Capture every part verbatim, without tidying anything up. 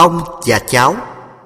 Ông và cháu.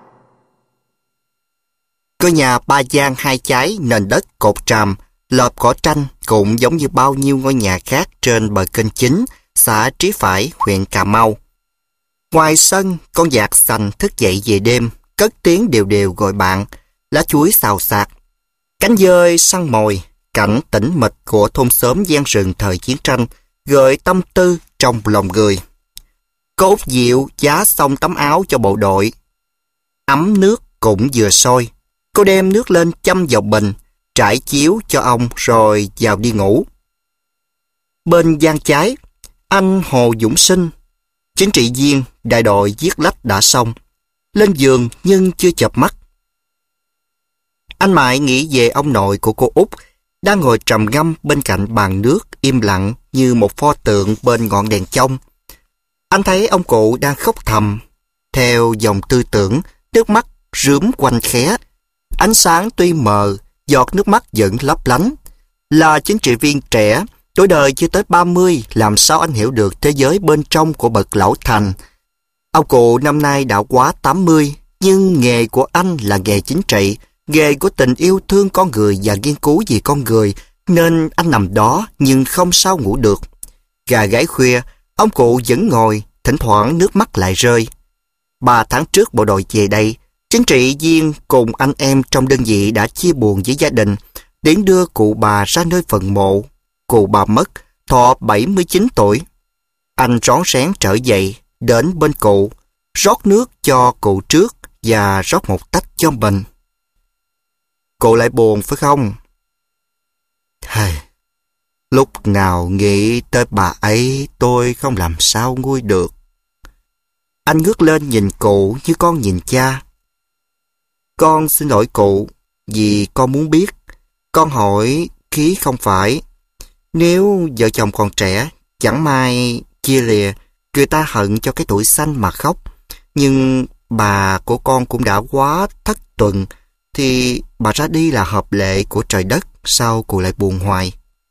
Ngôi nhà ba gian hai chái, nền đất cột tràm, lợp cỏ tranh cũng giống như bao nhiêu ngôi nhà khác trên bờ kênh chính, xã Trí Phải, huyện Cà Mau. Ngoài sân, con dạt xanh thức dậy về đêm, cất tiếng đều đều gọi bạn, lá chuối xào xạc. Cánh dơi săn mồi, cảnh tĩnh mịch của thôn xóm gian rừng thời chiến tranh, gợi tâm tư trong lòng người. Cô Út Diệu giá xong tấm áo cho bộ đội. Ấm nước cũng vừa sôi. Cô đem nước lên châm vào bình, trải chiếu cho ông rồi vào đi ngủ. Bên gian trái, anh Hồ Dũng Sinh, chính trị viên đại đội viết lách đã xong, lên giường nhưng chưa chợp mắt. Anh mãi nghĩ về ông nội của cô Út, đang ngồi trầm ngâm bên cạnh bàn nước im lặng như một pho tượng bên ngọn đèn chông. Anh thấy ông cụ đang khóc thầm. Theo dòng tư tưởng, nước mắt rướm quanh khé. Ánh sáng tuy mờ, giọt nước mắt vẫn lấp lánh. Là chính trị viên trẻ, tuổi đời chưa tới ba mươi, làm sao anh hiểu được thế giới bên trong của bậc lão thành. Ông cụ năm nay đã quá tám mươi, nhưng nghề của anh là nghề chính trị, nghề của tình yêu thương con người và nghiên cứu về con người, nên anh nằm đó nhưng không sao ngủ được. Gà gáy khuya, ông cụ vẫn ngồi, thỉnh thoảng nước mắt lại rơi. Ba tháng trước bộ đội về đây, chính trị viên cùng anh em trong đơn vị đã chia buồn với gia đình, đến đưa cụ bà ra nơi phần mộ. Cụ bà mất, thọ bảy mươi chín tuổi. Anh rón rén trở dậy, đến bên cụ, rót nước cho cụ trước và rót một tách cho mình. Cụ lại buồn phải không? Thầy, lúc nào nghĩ tới bà ấy tôi không làm sao nguôi được. Anh ngước lên nhìn cụ như con nhìn cha. Con xin lỗi cụ, vì con muốn biết. Con hỏi khí không phải. Nếu vợ chồng còn trẻ, chẳng may chia lìa, người ta hận cho cái tuổi xanh mà khóc. Nhưng bà của con cũng đã quá thất tuần, thì bà ra đi là hợp lệ của trời đất, sao cụ lại buồn hoài?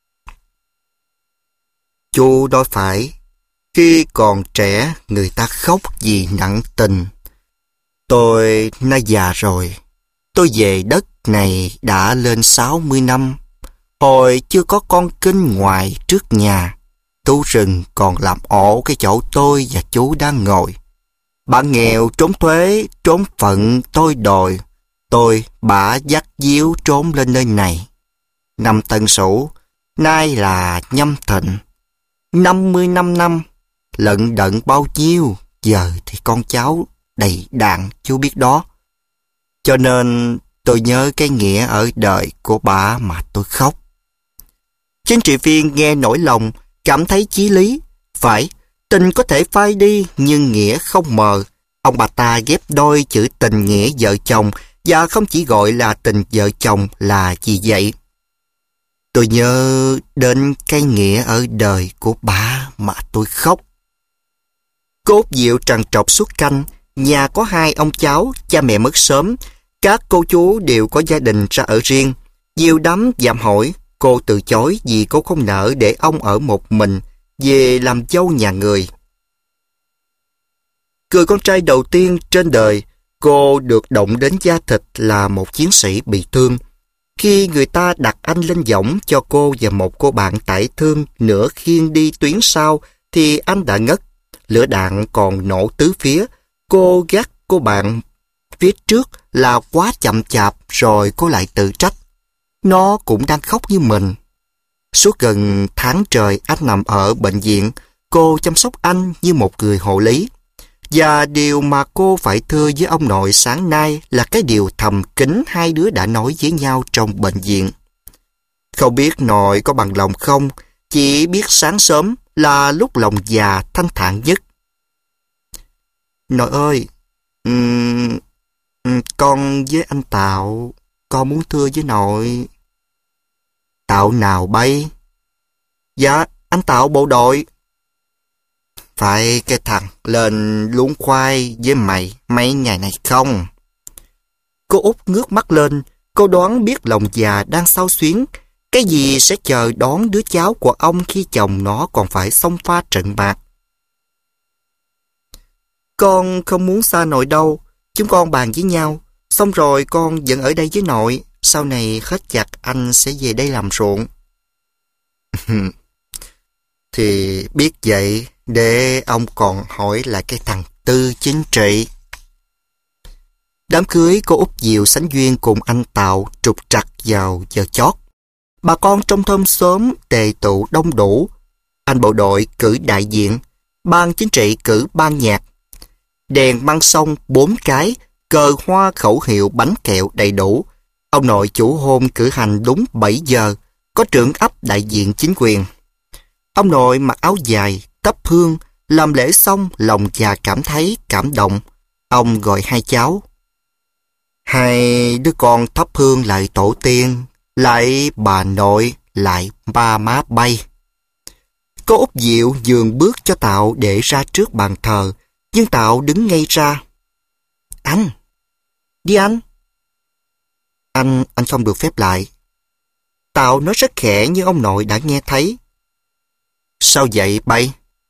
Chú nói phải, khi còn trẻ người ta khóc vì nặng tình. Tôi nay già rồi, tôi về đất này đã lên sáu mươi năm. Hồi chưa có con kinh ngoài trước nhà, thú rừng còn làm ổ cái chỗ tôi và chú đang ngồi. Bà nghèo trốn thuế, trốn phận tôi đòi. Tôi bả dắt díu trốn lên nơi này. Năm Tân Sửu, nay là Nhâm Thìn. Năm mươi năm năm, lận đận bao nhiêu, giờ thì con cháu đầy đàn chú biết đó. Cho nên tôi nhớ cái nghĩa ở đời của bà mà tôi khóc. Chính trị viên nghe nỗi lòng, cảm thấy chí lý. Phải, tình có thể phai đi, nhưng nghĩa không mờ. Ông bà ta ghép đôi chữ tình nghĩa vợ chồng, và không chỉ gọi là tình vợ chồng là gì vậy. Tôi nhớ đến cái nghĩa ở đời của bà mà tôi khóc. Cô Út Diệu trằn trọc suốt canh, nhà có hai ông cháu, cha mẹ mất sớm. Các cô chú đều có gia đình ra ở riêng. Nhiều đám dạm hỏi, cô từ chối vì cô không nỡ để ông ở một mình, về làm dâu nhà người. Người con trai đầu tiên trên đời, cô được động đến da thịt là một chiến sĩ bị thương. Khi người ta đặt anh lên võng cho cô và một cô bạn tải thương nửa khiêng đi tuyến sau, thì anh đã ngất. Lửa đạn còn nổ tứ phía. Cô gác cô bạn phía trước là quá chậm chạp, rồi cô lại tự trách. Nó cũng đang khóc như mình. Suốt gần tháng trời anh nằm ở bệnh viện, cô chăm sóc anh như một người hộ lý. Và điều mà cô phải thưa với ông nội sáng nay là cái điều thầm kín hai đứa đã nói với nhau trong bệnh viện. Không biết nội có bằng lòng không, chỉ biết sáng sớm là lúc lòng già thanh thản nhất. Nội ơi, um, um, con với anh Tạo, con muốn thưa với nội. Tạo nào bay? Dạ, anh Tạo bộ đội. Phải cái thằng lên luống khoai với mày mấy ngày này không? Cô Út ngước mắt lên, cô đoán biết lòng già đang xao xuyến. Cái gì sẽ chờ đón đứa cháu của ông khi chồng nó còn phải xông pha trận bạc. Con không muốn xa nội đâu. Chúng con bàn với nhau. Xong rồi con vẫn ở đây với nội. Sau này hết chặt anh sẽ về đây làm ruộng. Thì biết vậy để ông còn hỏi lại cái thằng Tư chính trị. Đám cưới cô Út Diệu sánh duyên cùng anh Tạo trục trặc vào giờ chót. Bà con trong thôn xóm tề tụ đông đủ. Anh bộ đội cử đại diện, ban chính trị cử ban nhạc. Đèn măng sông bốn cái, cờ hoa khẩu hiệu bánh kẹo đầy đủ. Ông nội chủ hôn cử hành đúng bảy giờ, có trưởng ấp đại diện chính quyền. Ông nội mặc áo dài, tấp hương, làm lễ xong lòng già cảm thấy cảm động. Ông gọi hai cháu. Hai đứa con thắp hương lại tổ tiên, lại bà nội, lại ba má bay. Cô Út Diệu dường bước cho Tạo để ra trước bàn thờ, nhưng Tạo đứng ngay ra. Anh! Đi anh! Anh, anh không được phép lại. Tạo nói rất khẽ nhưng ông nội đã nghe thấy. Sao vậy bay?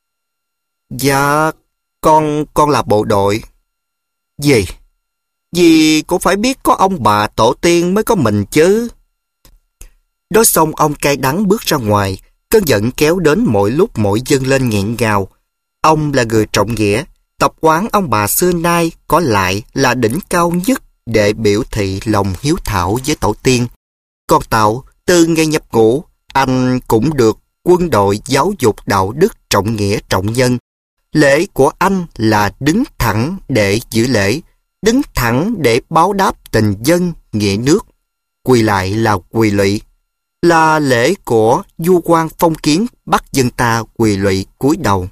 Dạ, con, con là bộ đội. Gì? Vì cũng phải biết có ông bà tổ tiên mới có mình chứ. Nói xong ông cay đắng bước ra ngoài, cơn giận kéo đến mỗi lúc mỗi dâng lên nghẹn ngào. Ông là người trọng nghĩa, tập quán ông bà xưa nay có lại là đỉnh cao nhất để biểu thị lòng hiếu thảo với tổ tiên. Còn Tạo, từ ngày nhập ngũ, anh cũng được quân đội giáo dục đạo đức trọng nghĩa trọng nhân. Lễ của anh là đứng thẳng để giữ lễ, đứng thẳng để báo đáp tình dân, nghĩa nước. Quỳ lại là quỳ lụy, là lễ của vua quan phong kiến bắt dân ta quỳ lụy cúi đầu.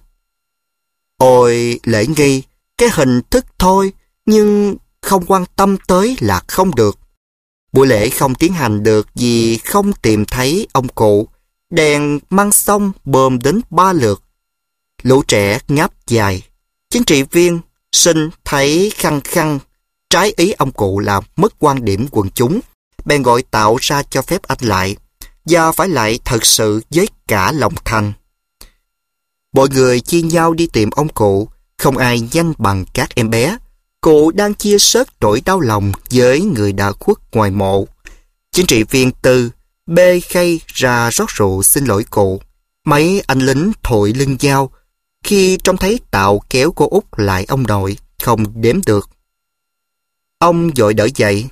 Ôi lễ nghi, cái hình thức thôi, nhưng không quan tâm tới là không được. Buổi lễ không tiến hành được vì không tìm thấy ông cụ. Đèn măng sông bơm đến ba lượt. Lũ trẻ ngáp dài. Chính trị viên Sinh thấy khăng khăng trái ý ông cụ là mất quan điểm quần chúng, bèn gọi Tạo ra cho phép anh lại, và phải lại thật sự với cả lòng thành. Mọi người chia nhau đi tìm ông cụ, không ai nhanh bằng các em bé. Cụ đang chia sớt nỗi đau lòng với người đã khuất ngoài mộ. Chính trị viên Tư bê khay ra rót rượu xin lỗi cụ. Mấy anh lính thội lưng dao khi trông thấy Tạo kéo cô Út lại ông nội, không đếm được. Ông vội đỡ dậy.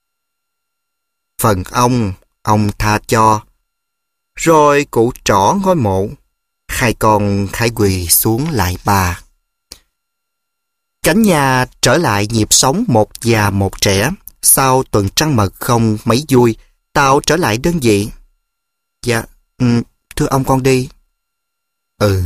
Phần ông, ông tha cho. Rồi cụ trỏ ngôi mộ. Hai con khải quỳ xuống lại bà. Cánh nhà trở lại nhịp sống một già một trẻ. Sau tuần trăng mật không mấy vui, Tạo trở lại đơn vị. Dạ, thưa ông con đi. Ừ.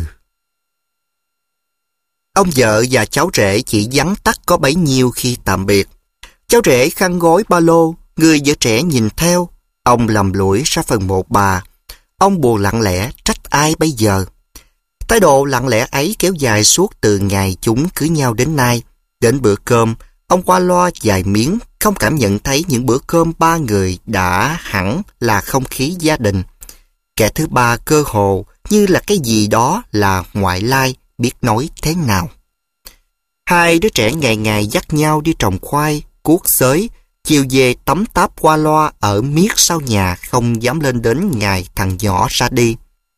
Ông vợ và cháu rể chỉ vắn tắt có bấy nhiêu khi tạm biệt. Cháu rể khăn gối ba lô, người vợ trẻ nhìn theo. Ông lầm lũi ra phần mộ bà. Ông buồn lặng lẽ trách ai bây giờ. Thái độ lặng lẽ ấy kéo dài suốt từ ngày chúng cưới nhau đến nay. Đến bữa cơm, ông qua loa vài miếng, không cảm nhận thấy những bữa cơm ba người đã hẳn là không khí gia đình. Kẻ thứ ba cơ hồ như là cái gì đó là ngoại lai, biết nói thế nào. Hai đứa trẻ ngày ngày dắt nhau đi trồng khoai, cuốc xới, chiều về tắm táp qua loa ở miết sau nhà, không dám lên đến ngày thằng nhỏ ra đi.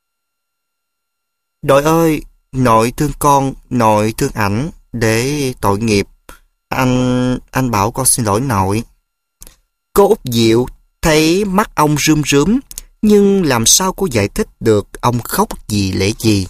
Nội ơi, nội thương con, nội thương ảnh, để tội nghiệp. Anh, anh bảo con xin lỗi nội. Cô Út Diệu thấy mắt ông rơm rớm, nhưng làm sao cô giải thích được ông khóc vì lẽ gì.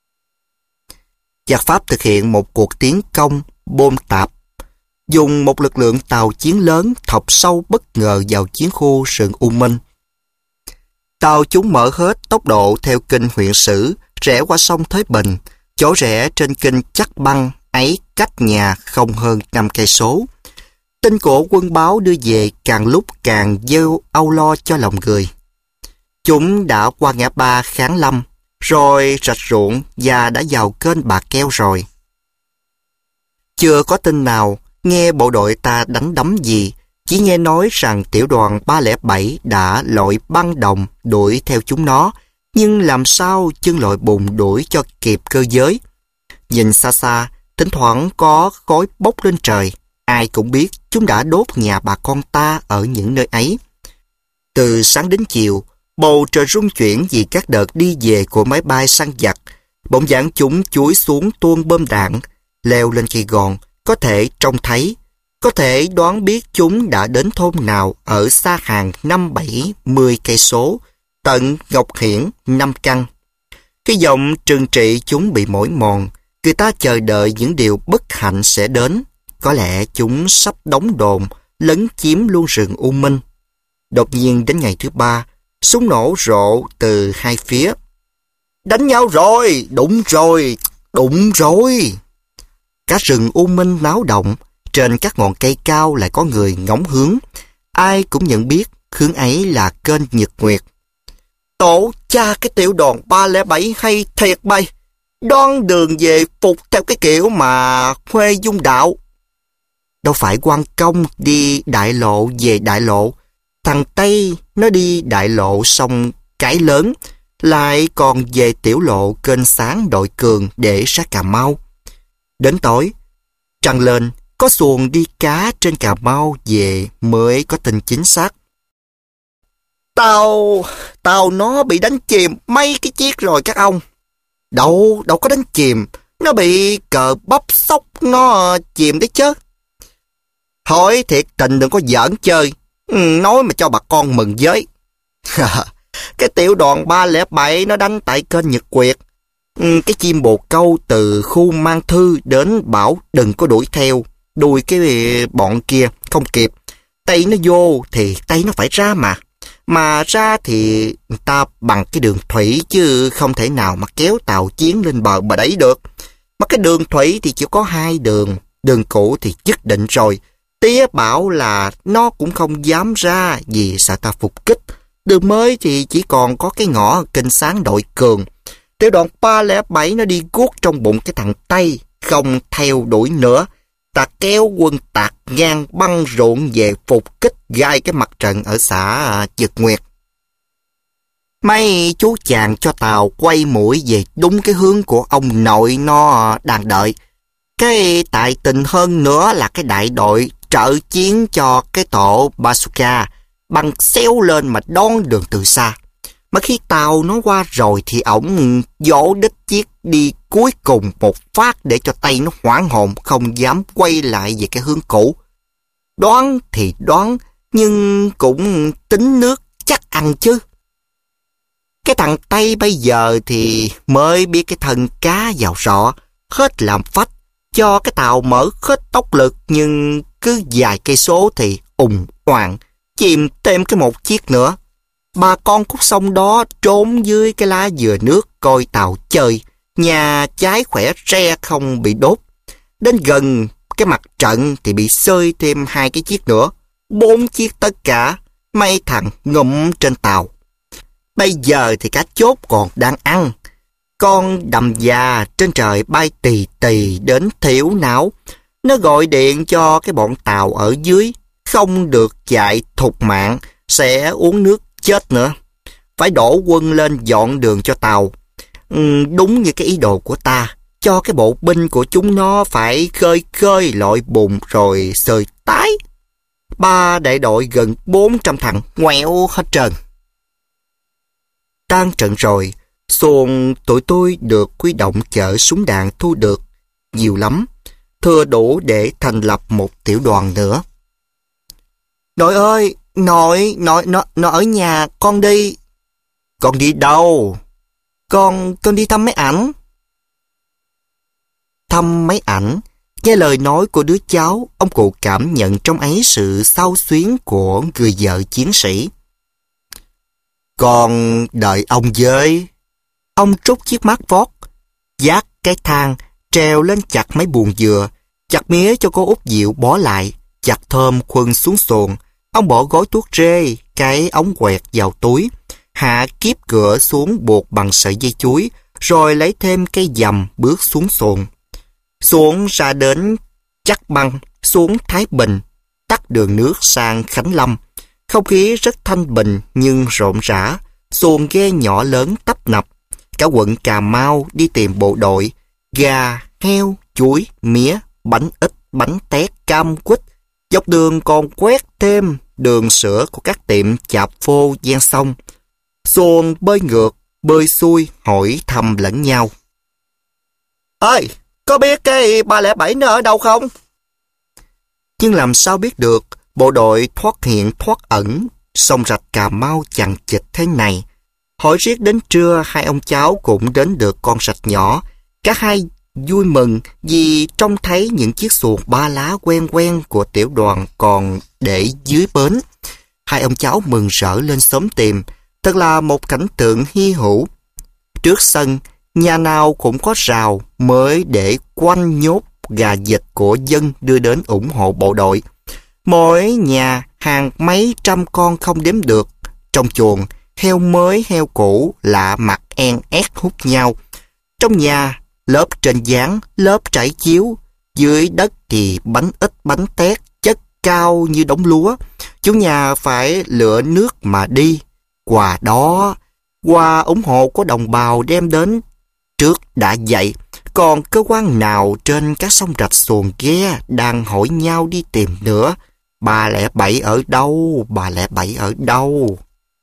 Giặc Pháp thực hiện một cuộc tiến công bom tạp, dùng một lực lượng tàu chiến lớn thọc sâu bất ngờ vào chiến khu rừng U Minh. Tàu chúng mở hết tốc độ theo kênh huyện Sử, rẽ qua sông Thới Bình. Chỗ rẽ trên kênh Chắc Băng ấy cách nhà không hơn năm cây số. Tin của quân báo đưa về càng lúc càng gieo âu lo cho lòng người. Chúng đã qua ngã ba Kháng Lâm, rồi rạch ruộng và đã vào kênh Bà Keo rồi. Chưa có tin nào nghe bộ đội ta đánh đấm gì, chỉ nghe nói rằng tiểu đoàn ba không bảy đã lội băng đồng đuổi theo chúng nó, nhưng làm sao chân lội bùn đuổi cho kịp cơ giới. Nhìn xa xa, thỉnh thoảng có khói bốc lên trời. Ai cũng biết chúng đã đốt nhà bà con ta ở những nơi ấy. Từ sáng đến chiều, bầu trời rung chuyển vì các đợt đi về của máy bay săn giặc. Bỗng dáng chúng chúi xuống tuôn bom đạn, leo lên cây gòn, có thể trông thấy, có thể đoán biết chúng đã đến thôn nào ở xa hàng năm bảy mươi cây số, tận Ngọc Hiển, Năm Căn. Cái giọng trừng trị chúng bị mỏi mòn, người ta chờ đợi những điều bất hạnh sẽ đến. Có lẽ chúng sắp đóng đồn, lấn chiếm luôn rừng U Minh. Đột nhiên đến ngày thứ ba, súng nổ rộ từ hai phía. Đánh nhau rồi, đụng rồi, đụng rồi. Cả rừng U Minh náo động, trên các ngọn cây cao lại có người ngóng hướng. Ai cũng nhận biết hướng ấy là kênh Nhật Nguyệt. Tổ cha cái tiểu đoàn ba không bảy hay thiệt bay. Đoan đường về phục theo cái kiểu mà Huê Dung Đạo. Đâu phải quan công đi đại lộ về đại lộ. Thằng Tây nó đi đại lộ xong Cái Lớn, lại còn về tiểu lộ kênh Sáng Đội Cường để sát Cà Mau. Đến tối, trăng lên, có xuồng đi cá trên Cà Mau về mới có tin chính xác. Tàu, tàu nó bị đánh chìm mấy cái chiếc rồi các ông. Đâu, đâu có đánh chìm, nó bị cờ bắp sốc nó chìm đấy chứ. Hỏi thiệt tình đừng có giỡn chơi, nói mà cho bà con mừng với. Cái tiểu đoàn ba không bảy nó đánh tại kênh Nhật Nguyệt. Cái chim bồ câu từ khu mang thư đến bảo đừng có đuổi theo, đuổi cái bọn kia không kịp. Tay nó vô thì tay nó phải ra mà. Mà ra thì người ta bằng cái đường thủy chứ không thể nào mà kéo tàu chiến lên bờ bà đấy được. Mà cái đường thủy thì chỉ có hai đường, đường cũ thì nhất định rồi. Tía bảo là nó cũng không dám ra vì sợ ta phục kích. Đường mới thì chỉ còn có cái ngõ kênh Sáng Đội Cường. Tiểu đoàn ba không bảy nó đi guốc trong bụng cái thằng Tây, không theo đuổi nữa. Ta kéo quân tạc ngang băng ruộng về phục kích gai cái mặt trận ở xã Nhật Nguyệt. Mấy chú chàng cho tàu quay mũi về đúng cái hướng của ông nội nó đang đợi. Cái tại tình hơn nữa là cái đại đội trợ chiến cho cái tổ bazooka băng xéo lên mà đón đường từ xa. Mà khi tàu nó qua rồi thì ổng dỗ đích chiếc đi cuối cùng một phát để cho tay nó hoảng hồn không dám quay lại về cái hướng cũ. Đoán thì đoán, nhưng cũng tính nước chắc ăn chứ. Cái thằng Tây bây giờ thì mới biết cái thân cá vào sọ, hết làm phách, cho cái tàu mở hết tốc lực, nhưng cứ vài cây số thì ùng oàng, chìm thêm cái một chiếc nữa. Bà con khúc sông đó trốn dưới cái lá dừa nước coi tàu chơi, nhà trái khỏe re không bị đốt. Đến gần cái mặt trận thì bị xơi thêm hai cái chiếc nữa, bốn chiếc tất cả, mấy thằng ngụm trên tàu. Bây giờ thì cả chốt còn đang ăn. Con đầm già trên trời bay tì tì đến thiểu não. Nó gọi điện cho cái bọn tàu ở dưới, không được chạy thục mạng, sẽ uống nước chết nữa. Phải đổ quân lên dọn đường cho tàu. Ừ, đúng như cái ý đồ của ta, cho cái bộ binh của chúng nó phải khơi khơi lội bùn rồi sơi tái. Ba đại đội gần bốn trăm thằng ngoẹo hết trơn. Tan trận rồi, xuồng tụi tôi được huy động chở súng đạn thu được nhiều lắm, thừa đủ để thành lập một tiểu đoàn nữa. Nội ơi, nội, nội, nó, nó ở nhà, con đi. Con đi đâu? Con, con đi thăm mấy ảnh. Thăm mấy ảnh, nghe lời nói của đứa cháu, ông cụ cảm nhận trong ấy sự xao xuyến của người vợ chiến sĩ. Con đợi ông với. Ông trút chiếc mác vót, vác cái thang, treo lên chặt mấy buồng dừa, chặt mía cho cô Út Diệu bó lại, chặt thơm khuân xuống xuồng. Ông bỏ gói thuốc rê, cái ống quẹt vào túi, hạ kiếp cửa xuống buộc bằng sợi dây chuối, rồi lấy thêm cây dầm bước xuống xuồng. Xuống ra đến Chắc Băng, xuống Thái Bình, tắt đường nước sang Khánh Lâm. Không khí rất thanh bình nhưng rộn rã, xuồng ghe nhỏ lớn tấp nập. Cả quận Cà Mau đi tìm bộ đội, gà, heo, chuối, mía, bánh ít, bánh tét, cam quýt. Dọc đường còn quét thêm đường sữa của các tiệm chạp phô ven sông. Xuồng bơi ngược, bơi xuôi, hỏi thăm lẫn nhau. Ơi, có biết cái ba lẻ bảy nó ở đâu không? Nhưng làm sao biết được, bộ đội thoát hiện thoát ẩn, sông rạch Cà Mau chằng chịt thế này. Hỏi riết đến trưa, hai ông cháu cũng đến được con rạch nhỏ. Cả hai vui mừng vì trông thấy những chiếc xuồng ba lá quen quen của tiểu đoàn còn để dưới bến. Hai ông cháu mừng rỡ lên xóm tìm. Thật là một cảnh tượng hy hữu. Trước sân, nhà nào cũng có rào mới để quanh nhốt gà vịt của dân đưa đến ủng hộ bộ đội. Mỗi nhà hàng mấy trăm con không đếm được. Trong chuồng, heo mới heo cũ lạ mặt en ét hút nhau. Trong nhà, lớp trên dán, lớp trải chiếu. Dưới đất thì bánh ít bánh tét, chất cao như đống lúa. Chủ nhà phải lựa nước mà đi. Quà đó, quà ủng hộ của đồng bào đem đến trước đã dậy. Còn cơ quan nào trên các sông rạch xuồng ghe đang hỏi nhau đi tìm nữa. ba lẻ bảy ở đâu? ba lẻ bảy ở đâu?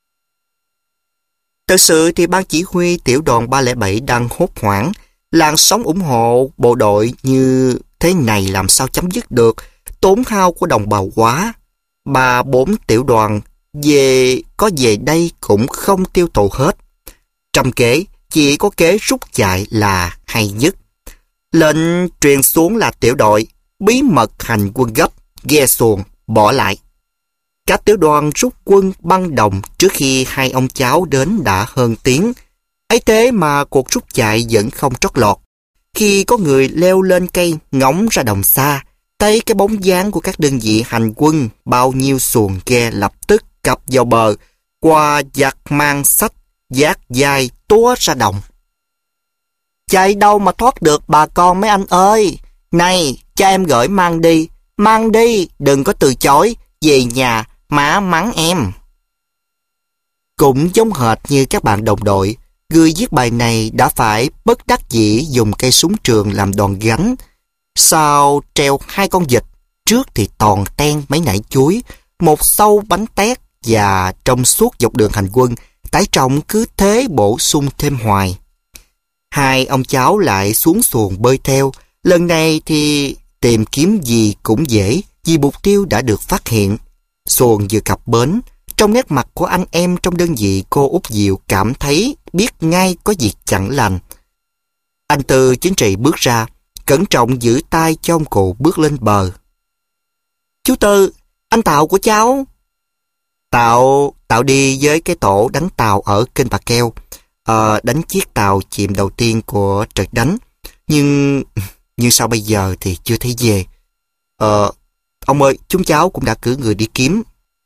Thực sự thì ban chỉ huy tiểu đoàn ba lẻ bảy đang hốt hoảng. Làn sóng ủng hộ bộ đội như thế này làm sao chấm dứt được. Tốn hao của đồng bào quá. Ba bốn tiểu đoàn về có về đây cũng không tiêu thụ hết. Trăm kế, chỉ có kế rút chạy là hay nhất. Lệnh truyền xuống là tiểu đội bí mật hành quân gấp, ghe xuồng, bỏ lại. Các tiểu đoàn rút quân băng đồng trước khi hai ông cháu đến đã hơn tiếng. Ấy thế mà cuộc rút chạy vẫn không trót lọt. Khi có người leo lên cây ngóng ra đồng xa, thấy cái bóng dáng của các đơn vị hành quân, bao nhiêu xuồng ghe lập tức cập vào bờ, qua giặc mang sách, vác vai túa ra đồng. Chạy đâu mà thoát được bà con mấy anh ơi. Này, cha em gửi mang đi, mang đi, đừng có từ chối, về nhà má mắng em. Cũng giống hệt như các bạn đồng đội, người viết bài này đã phải bất đắc dĩ dùng cây súng trường làm đòn gánh. Sau treo hai con vịt, trước thì toàn ten mấy nải chuối, một sâu bánh tét, và trong suốt dọc đường hành quân, tải trọng cứ thế bổ sung thêm hoài. Hai ông cháu lại xuống xuồng bơi theo. Lần này thì tìm kiếm gì cũng dễ, vì mục tiêu đã được phát hiện. Xuồng vừa cập bến, trong nét mặt của anh em trong đơn vị cô Út Diệu cảm thấy biết ngay có việc chẳng lành. Anh Tư chính trị bước ra, cẩn trọng giữ tay cho ông cụ bước lên bờ. Chú Tư, anh Tạo của cháu. Tạo, Tạo đi với cái tổ đánh tàu ở kênh Bà Keo. Ờ, đánh chiếc tàu chìm đầu tiên của trận đánh. Nhưng, nhưng sao bây giờ thì chưa thấy về. Ờ, ông ơi, chúng cháu cũng đã cử người đi kiếm.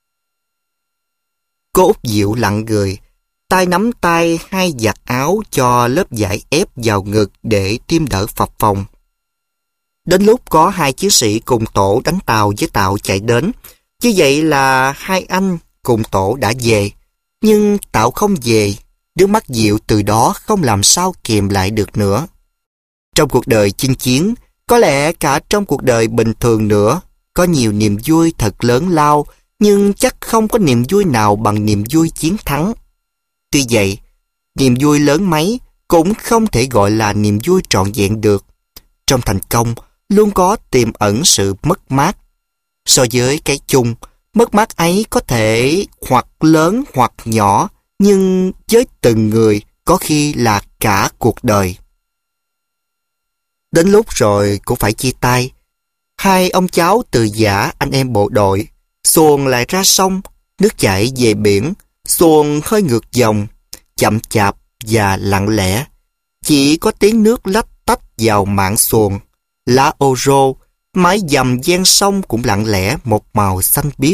Cô Út Diệu lặng người, tay nắm tay hai giặt áo cho lớp vải ép vào ngực để tim đỡ phập phồng. Đến lúc có hai chiến sĩ cùng tổ đánh tàu với Tạo chạy đến, như vậy là hai anh cùng tổ đã về. Nhưng Tạo không về, nước mắt Diệu từ đó không làm sao kìm lại được nữa. Trong cuộc đời chinh chiến, có lẽ cả trong cuộc đời bình thường nữa, có nhiều niềm vui thật lớn lao, nhưng chắc không có niềm vui nào bằng niềm vui chiến thắng. Tuy vậy, niềm vui lớn mấy cũng không thể gọi là niềm vui trọn vẹn được. Trong thành công, luôn có tiềm ẩn sự mất mát. So với cái chung, mất mát ấy có thể hoặc lớn hoặc nhỏ, nhưng với từng người có khi là cả cuộc đời. Đến lúc rồi cũng phải chia tay. Hai ông cháu từ giã anh em bộ đội, xuồng lại ra sông, nước chảy về biển, xuồng hơi ngược dòng, chậm chạp và lặng lẽ. Chỉ có tiếng nước lách tách vào mạn xuồng, lá ô rô, mái dầm ven sông cũng lặng lẽ một màu xanh biếc.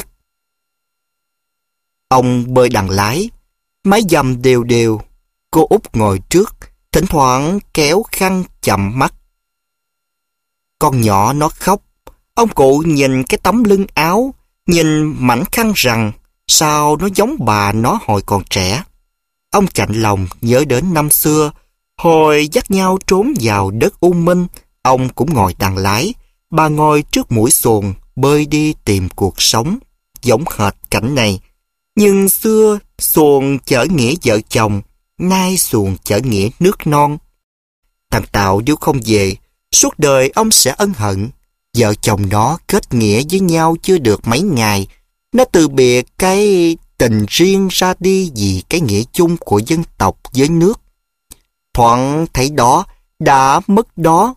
Ông bơi đằng lái, mái dầm đều đều, cô Út ngồi trước, thỉnh thoảng kéo khăn chậm mắt. Con nhỏ nó khóc, ông cụ nhìn cái tấm lưng áo, nhìn mảnh khăn rằng, sao nó giống bà nó hồi còn trẻ. Ông chạnh lòng nhớ đến năm xưa, hồi dắt nhau trốn vào đất U Minh, Ông cũng ngồi đằng lái, bà ngồi trước mũi xuồng, bơi đi tìm cuộc sống, giống hệt cảnh này. Nhưng xưa, xuồng chở nghĩa vợ chồng, nay xuồng chở nghĩa nước non. Thằng Tào nếu không về, suốt đời ông sẽ ân hận. Vợ chồng nó kết nghĩa với nhau chưa được mấy ngày, nó từ biệt cái tình riêng ra đi vì cái nghĩa chung của dân tộc với nước. Thoảng thấy đó, đã mất đó.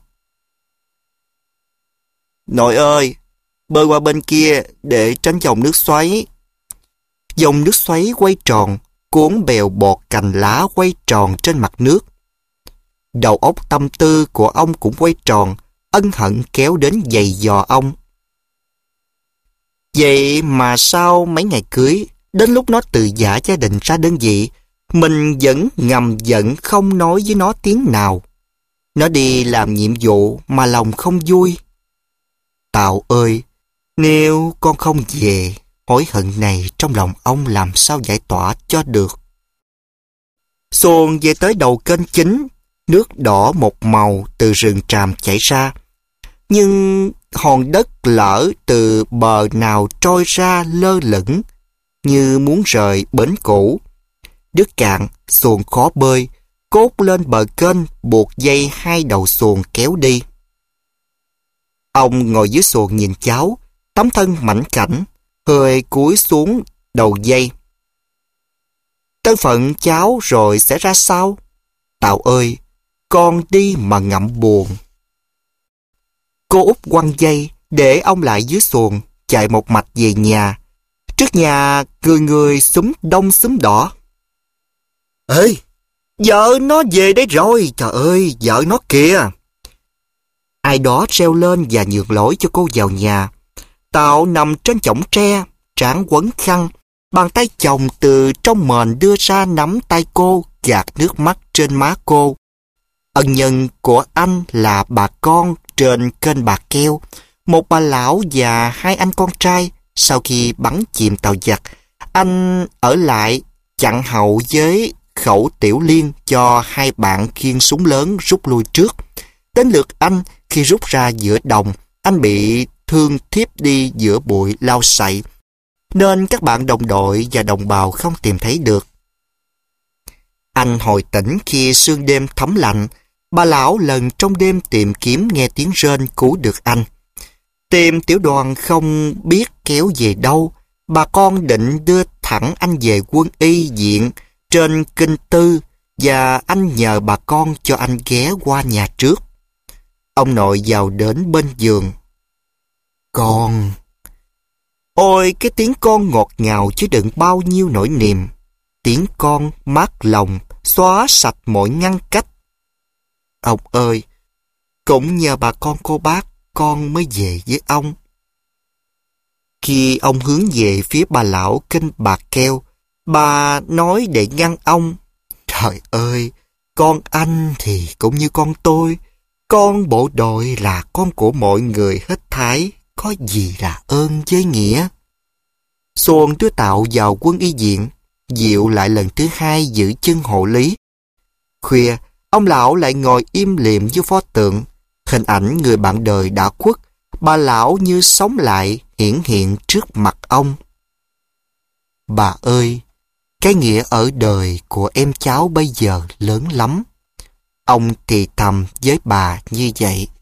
Nội ơi, bơi qua bên kia để tránh dòng nước xoáy. Dòng nước xoáy quay tròn, cuốn bèo bọt cành lá quay tròn trên mặt nước. Đầu óc tâm tư của ông cũng quay tròn, ân hận kéo đến giày dò ông. Vậy mà sau mấy ngày cưới, đến lúc nó từ giã gia đình ra đơn vị, mình vẫn ngầm giận không nói với nó tiếng nào. Nó đi làm nhiệm vụ mà lòng không vui. Tào ơi, nếu con không về, hối hận này trong lòng ông làm sao giải tỏa cho được. Xuồng về tới đầu kênh chính, nước đỏ một màu từ rừng tràm chảy ra. Nhưng hòn đất lở từ bờ nào trôi ra lơ lửng, như muốn rời bến cũ. Nước cạn, xuồng khó bơi, cốt lên bờ kênh buộc dây hai đầu xuồng kéo đi. Ông ngồi dưới xuồng nhìn cháu, tấm thân mảnh cảnh, hơi cúi xuống đầu dây. Thân phận cháu rồi sẽ ra sao? Tào ơi, con đi mà ngậm buồn. Cô út quăng dây, để ông lại dưới xuồng, chạy một mạch về nhà. Trước nhà, người người xúm đông xúm đỏ. Ê, vợ nó về đấy rồi, trời ơi, vợ nó kìa. Ai đó reo lên và nhường lối cho cô vào nhà. Tào nằm trên chõng tre, trán quấn khăn, bàn tay chồng từ trong mền đưa ra nắm tay cô, gạt nước mắt trên má cô. Ân nhân của anh là bà con trên kênh Bạc Keo, một bà lão và hai anh con trai. Sau khi bắn chìm tàu giặc, anh ở lại chặn hậu với khẩu tiểu liên cho hai bạn khiêng súng lớn rút lui trước. Đến lượt anh, khi rút ra giữa đồng, anh bị thương thiếp đi giữa bụi lau sậy, nên các bạn đồng đội và đồng bào không tìm thấy được. Anh hồi tỉnh khi sương đêm thấm lạnh. Bà lão lần trong đêm tìm kiếm nghe tiếng rên cứu được anh. Tìm tiểu đoàn không biết kéo về đâu. Bà con định đưa thẳng anh về quân y viện trên Kinh Tư, và anh nhờ bà con cho anh ghé qua nhà trước. Ông nội vào đến bên giường. Con! Ôi, cái tiếng con ngọt ngào chứa đựng bao nhiêu nỗi niềm. Tiếng con mát lòng, xóa sạch mọi ngăn cách. Ông ơi, cũng nhờ bà con cô bác, con mới về với ông. Khi ông hướng về phía bà lão kênh Bạc Keo, bà nói để ngăn ông. Trời ơi, con anh thì cũng như con tôi. Con bộ đội là con của mọi người hết thảy, có gì là ơn với nghĩa. Xuồng đưa Tạo vào quân y viện, Diệu lại lần thứ hai giữ chân hộ lý. Khuya, ông lão lại ngồi im lìm như pho tượng. Hình ảnh người bạn đời đã khuất, bà lão như sống lại hiển hiện trước mặt ông. Bà ơi, cái nghĩa ở đời của em cháu bây giờ lớn lắm. Ông thì thầm với bà như vậy.